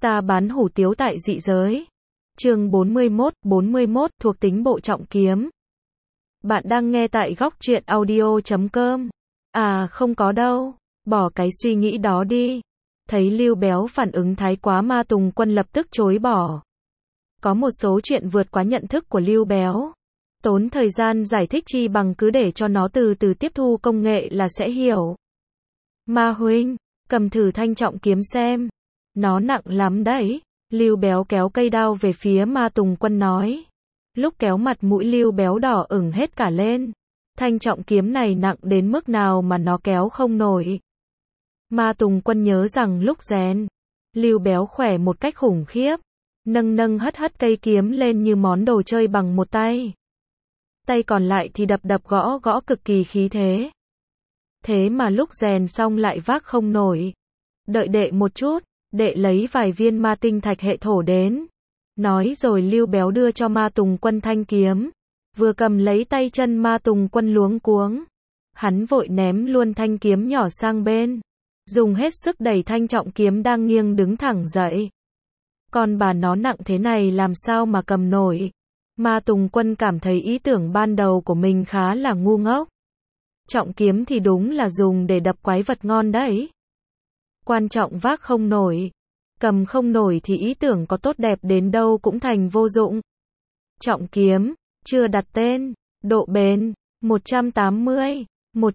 Ta bán hủ tiếu tại dị giới. Chương 41 thuộc tính bộ trọng kiếm. Bạn đang nghe tại góc truyện audio.com. À không có đâu, bỏ cái suy nghĩ đó đi. Thấy Lưu Béo phản ứng thái quá, Ma Tùng Quân lập tức chối bỏ. Có một số chuyện vượt quá nhận thức của Lưu Béo. Tốn thời gian giải thích chi bằng cứ để cho nó từ từ tiếp thu công nghệ là sẽ hiểu. Ma huynh, cầm thử thanh trọng kiếm xem. Nó nặng lắm đấy. Lưu Béo kéo cây đao về phía Ma Tùng Quân nói. Lúc kéo mặt mũi Lưu Béo đỏ ửng hết cả lên. Thanh trọng kiếm này nặng đến mức nào mà nó kéo không nổi. Ma Tùng Quân nhớ rằng lúc rèn, Lưu Béo khỏe một cách khủng khiếp. Nâng hất cây kiếm lên như món đồ chơi bằng một tay. Tay còn lại thì đập gõ cực kỳ khí thế. Thế mà lúc rèn xong lại vác không nổi. Đợi đệ một chút, đệ lấy vài viên ma tinh thạch hệ thổ đến. Nói rồi Lưu Béo đưa cho Ma Tùng Quân thanh kiếm. Vừa cầm lấy tay chân Ma Tùng Quân luống cuống. Hắn vội ném luôn thanh kiếm nhỏ sang bên. Dùng hết sức đẩy thanh trọng kiếm đang nghiêng đứng thẳng dậy. Còn bà nó nặng thế này làm sao mà cầm nổi. Ma Tùng Quân cảm thấy ý tưởng ban đầu của mình khá là ngu ngốc. Trọng kiếm thì đúng là dùng để đập quái vật ngon đấy. Quan trọng vác không nổi. Cầm không nổi thì ý tưởng có tốt đẹp đến đâu cũng thành vô dụng. Trọng kiếm, chưa đặt tên, độ bền, 180,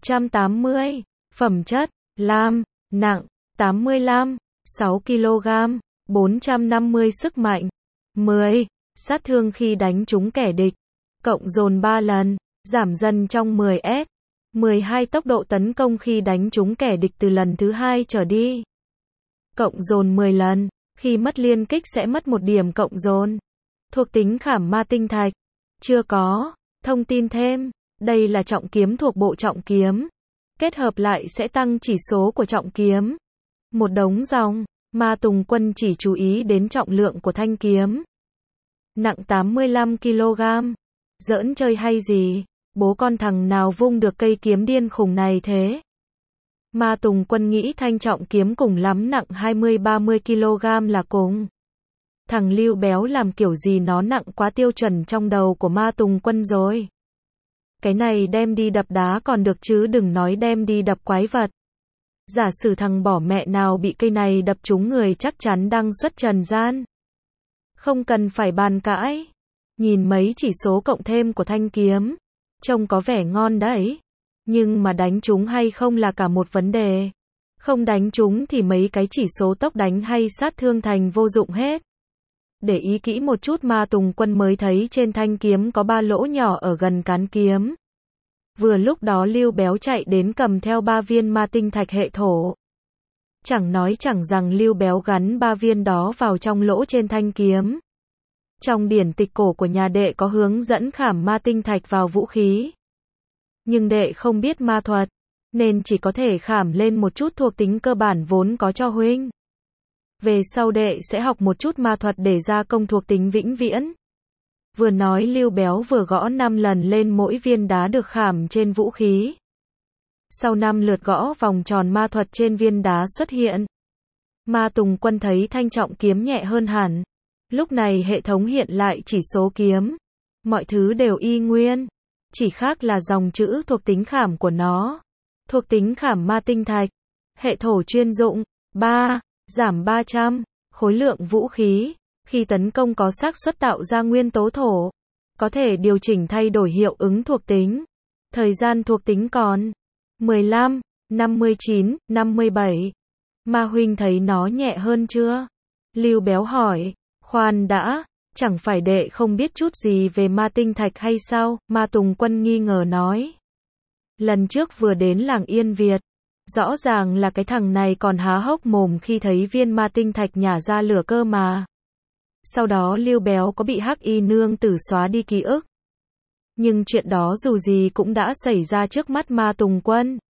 phẩm chất, lam, nặng, 85, 6 kg, 450 sức mạnh, 10, sát thương khi đánh trúng kẻ địch, cộng dồn 3 lần, giảm dần trong 10S, 12 tốc độ tấn công khi đánh trúng kẻ địch từ lần thứ 2 trở đi. Cộng dồn 10 lần, khi mất liên kích sẽ mất 1 điểm cộng dồn. Thuộc tính khảm ma tinh thạch. Chưa có. Thông tin thêm. Đây là trọng kiếm thuộc bộ trọng kiếm. Kết hợp lại sẽ tăng chỉ số của trọng kiếm. Một đống dòng. Ma Tùng Quân chỉ chú ý đến trọng lượng của thanh kiếm. Nặng 85 kg. Giỡn chơi hay gì? Bố con thằng nào vung được cây kiếm điên khùng này thế? Ma Tùng Quân nghĩ thanh trọng kiếm cùng lắm nặng 20-30 kg là cùng. Thằng Lưu Béo làm kiểu gì nó nặng quá tiêu chuẩn trong đầu của Ma Tùng Quân rồi. Cái này đem đi đập đá còn được chứ đừng nói đem đi đập quái vật. Giả sử thằng bỏ mẹ nào bị cây này đập trúng người chắc chắn đăng xuất trần gian. Không cần phải bàn cãi. Nhìn mấy chỉ số cộng thêm của thanh kiếm. Trông có vẻ ngon đấy. Nhưng mà đánh trúng hay không là cả một vấn đề. Không đánh trúng thì mấy cái chỉ số tốc đánh hay sát thương thành vô dụng hết. Để ý kỹ một chút Ma Tùng Quân mới thấy trên thanh kiếm có 3 lỗ nhỏ ở gần cán kiếm. Vừa lúc đó Lưu Béo chạy đến cầm theo 3 viên ma tinh thạch hệ thổ. Chẳng nói chẳng rằng Lưu Béo gắn 3 viên đó vào trong lỗ trên thanh kiếm. Trong điển tịch cổ của nhà đệ có hướng dẫn khảm ma tinh thạch vào vũ khí. Nhưng đệ không biết ma thuật, nên chỉ có thể khảm lên một chút thuộc tính cơ bản vốn có cho huynh. Về sau đệ sẽ học một chút ma thuật để gia công thuộc tính vĩnh viễn. Vừa nói Lưu Béo vừa gõ 5 lần lên mỗi viên đá được khảm trên vũ khí. Sau 5 lượt gõ vòng tròn ma thuật trên viên đá xuất hiện. Ma Tùng Quân thấy thanh trọng kiếm nhẹ hơn hẳn. Lúc này hệ thống hiện lại chỉ số kiếm. Mọi thứ đều y nguyên. Chỉ khác là dòng chữ thuộc tính khảm của nó. Thuộc tính khảm ma tinh thạch. Hệ thổ chuyên dụng. 3. Giảm 300. Khối lượng vũ khí. Khi tấn công có xác suất tạo ra nguyên tố thổ. Có thể điều chỉnh thay đổi hiệu ứng thuộc tính. Thời gian thuộc tính còn 15, 59, 57. Ma huynh thấy nó nhẹ hơn chưa? Lưu Béo hỏi. Khoan đã. Chẳng phải đệ không biết chút gì về ma tinh thạch hay sao? Ma Tùng Quân nghi ngờ nói. Lần trước vừa đến làng Yên Việt. Rõ ràng là cái thằng này còn há hốc mồm khi thấy viên ma tinh thạch nhả ra lửa cơ mà. Sau đó Lưu Béo có bị Hắc Y nương tử xóa đi ký ức. Nhưng chuyện đó dù gì cũng đã xảy ra trước mắt Ma Tùng Quân.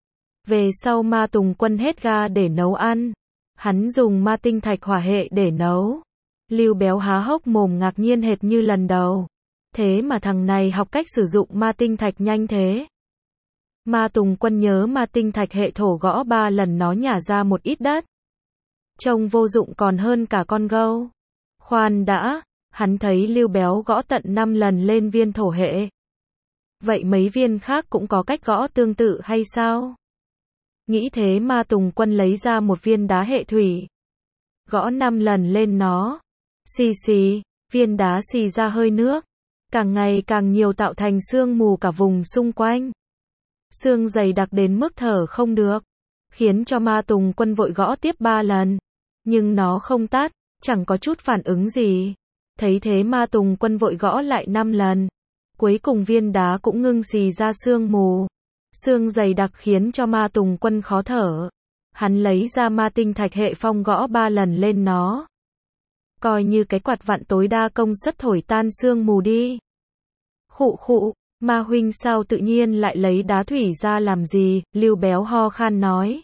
Về sau Ma Tùng Quân hết ga để nấu ăn. Hắn dùng ma tinh thạch hỏa hệ để nấu. Lưu Béo há hốc mồm ngạc nhiên hệt như lần đầu. Thế mà thằng này học cách sử dụng ma tinh thạch nhanh thế. Ma Tùng Quân nhớ ma tinh thạch hệ thổ gõ 3 lần nó nhả ra một ít đất. trông vô dụng còn hơn cả con gâu. Khoan đã, hắn thấy Lưu Béo gõ tận 5 lần lên viên thổ hệ. Vậy mấy viên khác cũng có cách gõ tương tự hay sao? Nghĩ thế Ma Tùng Quân lấy ra một viên đá hệ thủy. Gõ 5 lần lên nó. Xì xì, viên đá xì ra hơi nước. Càng ngày càng nhiều tạo thành sương mù cả vùng xung quanh. Sương dày đặc đến mức thở không được. Khiến cho Ma Tùng Quân vội gõ tiếp 3 lần. Nhưng nó không tắt, chẳng có chút phản ứng gì. Thấy thế Ma Tùng Quân vội gõ lại 5 lần. Cuối cùng viên đá cũng ngưng xì ra sương mù. Sương dày đặc khiến cho Ma Tùng Quân khó thở. Hắn lấy ra ma tinh thạch hệ phong gõ 3 lần lên nó. Coi như cái quạt vặn tối đa công suất thổi tan sương mù đi. Khụ khụ, Ma huynh sao tự nhiên lại lấy đá thủy ra làm gì? Lưu Béo ho khan nói.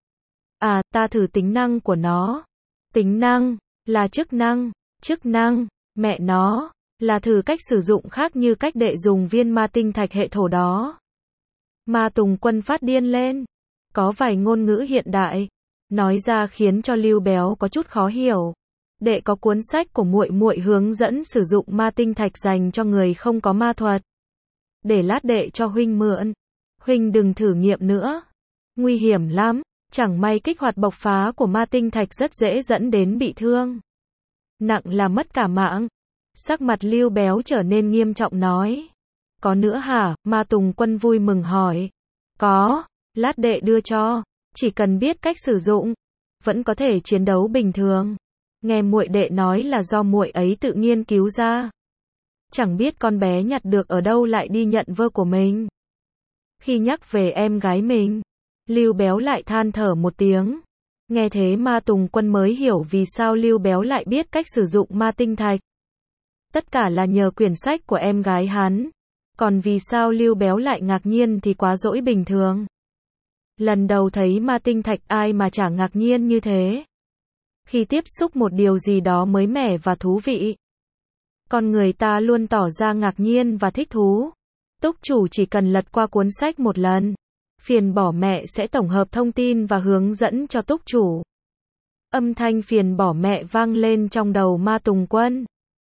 À, ta thử tính năng của nó. Tính năng, là chức năng, mẹ nó, là thử cách sử dụng khác như cách đệ dùng viên ma tinh thạch hệ thổ đó. Ma Tùng Quân phát điên lên. Có vài ngôn ngữ hiện đại, nói ra khiến cho Lưu Béo có chút khó hiểu. Đệ có cuốn sách của muội muội hướng dẫn sử dụng ma tinh thạch dành cho người không có ma thuật. Để lát đệ cho huynh mượn. Huynh đừng thử nghiệm nữa. Nguy hiểm lắm, chẳng may kích hoạt bộc phá của ma tinh thạch rất dễ dẫn đến bị thương. Nặng là mất cả mạng. Sắc mặt Lưu Béo trở nên nghiêm trọng nói. Có nữa hả? Ma Tùng Quân vui mừng hỏi. Có, lát đệ đưa cho, chỉ cần biết cách sử dụng, vẫn có thể chiến đấu bình thường. Nghe muội đệ nói là do muội ấy tự nghiên cứu ra. Chẳng biết con bé nhặt được ở đâu lại đi nhận vơ của mình. Khi nhắc về em gái mình, Lưu Béo lại than thở một tiếng. Nghe thế Ma Tùng Quân mới hiểu vì sao Lưu Béo lại biết cách sử dụng ma tinh thạch. Tất cả là nhờ quyển sách của em gái hắn. Còn vì sao Lưu Béo lại ngạc nhiên thì quá dỗi bình thường. Lần đầu thấy ma tinh thạch ai mà chả ngạc nhiên như thế. Khi tiếp xúc một điều gì đó mới mẻ và thú vị, con người ta luôn tỏ ra ngạc nhiên và thích thú. Túc chủ chỉ cần lật qua cuốn sách một lần, phiền bỏ mẹ sẽ tổng hợp thông tin và hướng dẫn cho túc chủ. Âm thanh phiền bỏ mẹ vang lên trong đầu Ma Tùng Quân.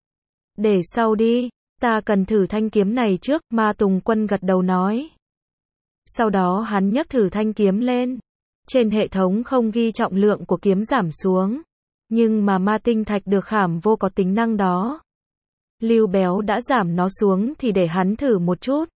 Để sau đi, ta cần thử thanh kiếm này trước, Ma Tùng Quân gật đầu nói. Sau đó hắn nhấc thử thanh kiếm lên. Trên hệ thống không ghi trọng lượng của kiếm giảm xuống, nhưng mà ma tinh thạch được khảm vô có tính năng đó. Lưu Béo đã giảm nó xuống thì để hắn thử một chút.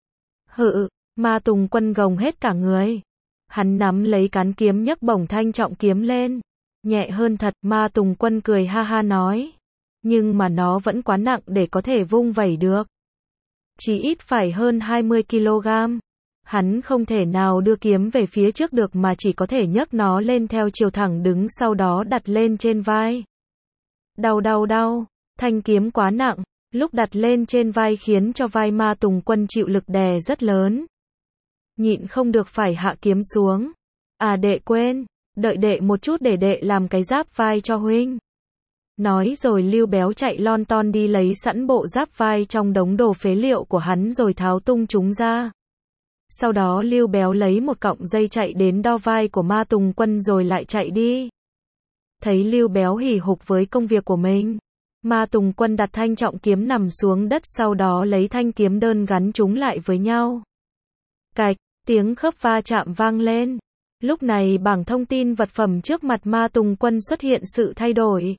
Hự, Ma Tùng Quân gồng hết cả người. Hắn nắm lấy cán kiếm nhấc bổng thanh trọng kiếm lên. Nhẹ hơn thật, Ma Tùng Quân cười ha ha nói. Nhưng mà nó vẫn quá nặng để có thể vung vẩy được. Chỉ ít phải hơn 20 kg. Hắn không thể nào đưa kiếm về phía trước được mà chỉ có thể nhấc nó lên theo chiều thẳng đứng sau đó đặt lên trên vai. Đau đau đau, thanh kiếm quá nặng, lúc đặt lên trên vai khiến cho vai Ma Tùng Quân chịu lực đè rất lớn. Nhịn không được phải hạ kiếm xuống. À đệ quên, đợi đệ một chút để đệ làm cái giáp vai cho huynh. Nói rồi Lưu Béo chạy lon ton đi lấy sẵn bộ giáp vai trong đống đồ phế liệu của hắn rồi tháo tung chúng ra. Sau đó Lưu Béo lấy một cọng dây chạy đến đo vai của Ma Tùng Quân rồi lại chạy đi. Thấy Lưu Béo hì hục với công việc của mình, Ma Tùng Quân đặt thanh trọng kiếm nằm xuống đất sau đó lấy thanh kiếm đơn gắn chúng lại với nhau. Cạch, tiếng khớp va chạm vang lên. Lúc này bảng thông tin vật phẩm trước mặt Ma Tùng Quân xuất hiện sự thay đổi.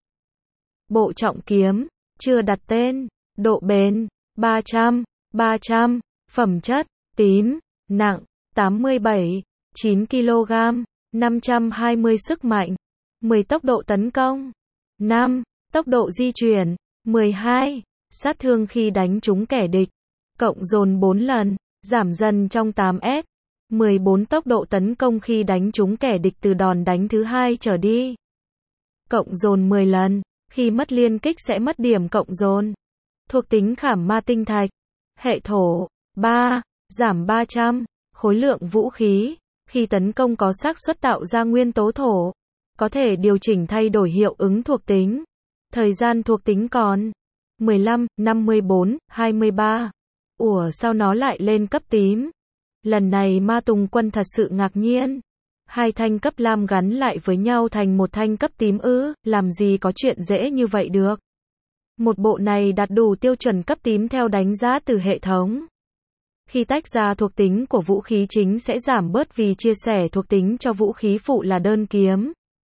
Bộ trọng kiếm, chưa đặt tên, độ bền, 300, phẩm chất, tím, nặng, 87, 9 kg, 520 sức mạnh, 10 tốc độ tấn công, 5, tốc độ di chuyển, 12, sát thương khi đánh trúng kẻ địch, cộng dồn 4 lần, giảm dần trong 8S, 14 tốc độ tấn công khi đánh trúng kẻ địch từ đòn đánh thứ 2 trở đi, cộng dồn 10 lần. Khi mất liên kích sẽ mất điểm cộng dồn. Thuộc tính khảm ma tinh thạch. Hệ thổ. 3. Giảm 300. Khối lượng vũ khí. Khi tấn công có xác suất tạo ra nguyên tố thổ. Có thể điều chỉnh thay đổi hiệu ứng thuộc tính. Thời gian thuộc tính còn 15, 54, 23. Ủa sao nó lại lên cấp tím? Lần này Ma Tùng Quân thật sự ngạc nhiên. Hai thanh cấp lam gắn lại với nhau thành một thanh cấp tím ư, làm gì có chuyện dễ như vậy được. Một bộ này đạt đủ tiêu chuẩn cấp tím theo đánh giá từ hệ thống. Khi tách ra thuộc tính của vũ khí chính sẽ giảm bớt vì chia sẻ thuộc tính cho vũ khí phụ là đơn kiếm.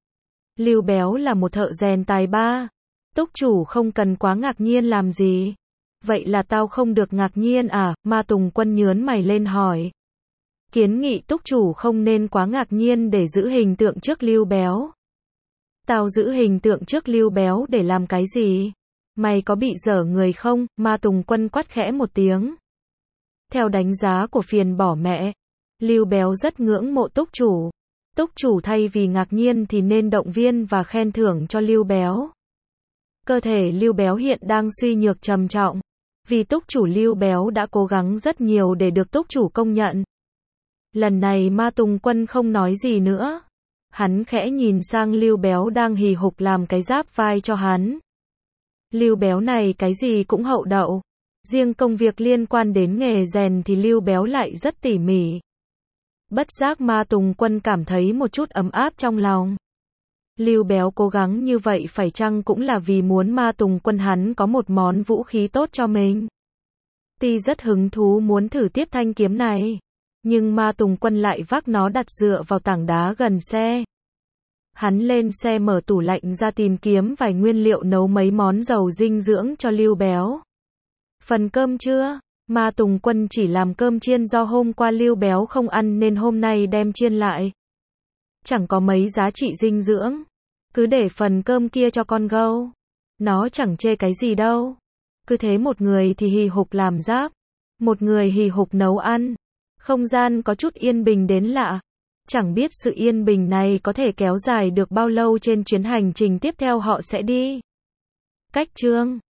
Lưu Béo là một thợ rèn tài ba. Túc chủ không cần quá ngạc nhiên làm gì. Vậy là tao không được ngạc nhiên à? Ma Tùng Quân nhớn mày lên hỏi. Kiến nghị túc chủ không nên quá ngạc nhiên để giữ hình tượng trước Lưu Béo. Tao giữ hình tượng trước Lưu Béo để làm cái gì? Mày có bị dở người không? Ma Tùng Quân quát khẽ một tiếng. Theo đánh giá của phiền bỏ mẹ, Lưu Béo rất ngưỡng mộ túc chủ. Túc chủ thay vì ngạc nhiên thì nên động viên và khen thưởng cho Lưu Béo. Cơ thể Lưu Béo hiện đang suy nhược trầm trọng. Vì túc chủ Lưu Béo đã cố gắng rất nhiều để được túc chủ công nhận. Lần này Ma Tùng Quân không nói gì nữa. Hắn khẽ nhìn sang Lưu Béo đang hì hục làm cái giáp vai cho hắn. Lưu Béo này cái gì cũng hậu đậu. Riêng công việc liên quan đến nghề rèn thì Lưu Béo lại rất tỉ mỉ. Bất giác Ma Tùng Quân cảm thấy một chút ấm áp trong lòng. Lưu Béo cố gắng như vậy phải chăng cũng là vì muốn Ma Tùng Quân hắn có một món vũ khí tốt cho mình. Tuy rất hứng thú muốn thử tiếp thanh kiếm này, nhưng Ma Tùng Quân lại vác nó đặt dựa vào tảng đá gần xe. Hắn lên xe mở tủ lạnh ra tìm kiếm vài nguyên liệu nấu mấy món giàu dinh dưỡng cho Lưu Béo. Phần cơm chưa? Ma Tùng Quân chỉ làm cơm chiên do hôm qua Lưu Béo không ăn nên hôm nay đem chiên lại. Chẳng có mấy giá trị dinh dưỡng. Cứ để phần cơm kia cho con gâu. Nó chẳng chê cái gì đâu. Cứ thế một người thì hì hục làm giáp. Một người hì hục nấu ăn. Không gian có chút yên bình đến lạ. Chẳng biết sự yên bình này có thể kéo dài được bao lâu trên chuyến hành trình tiếp theo họ sẽ đi. Cách chương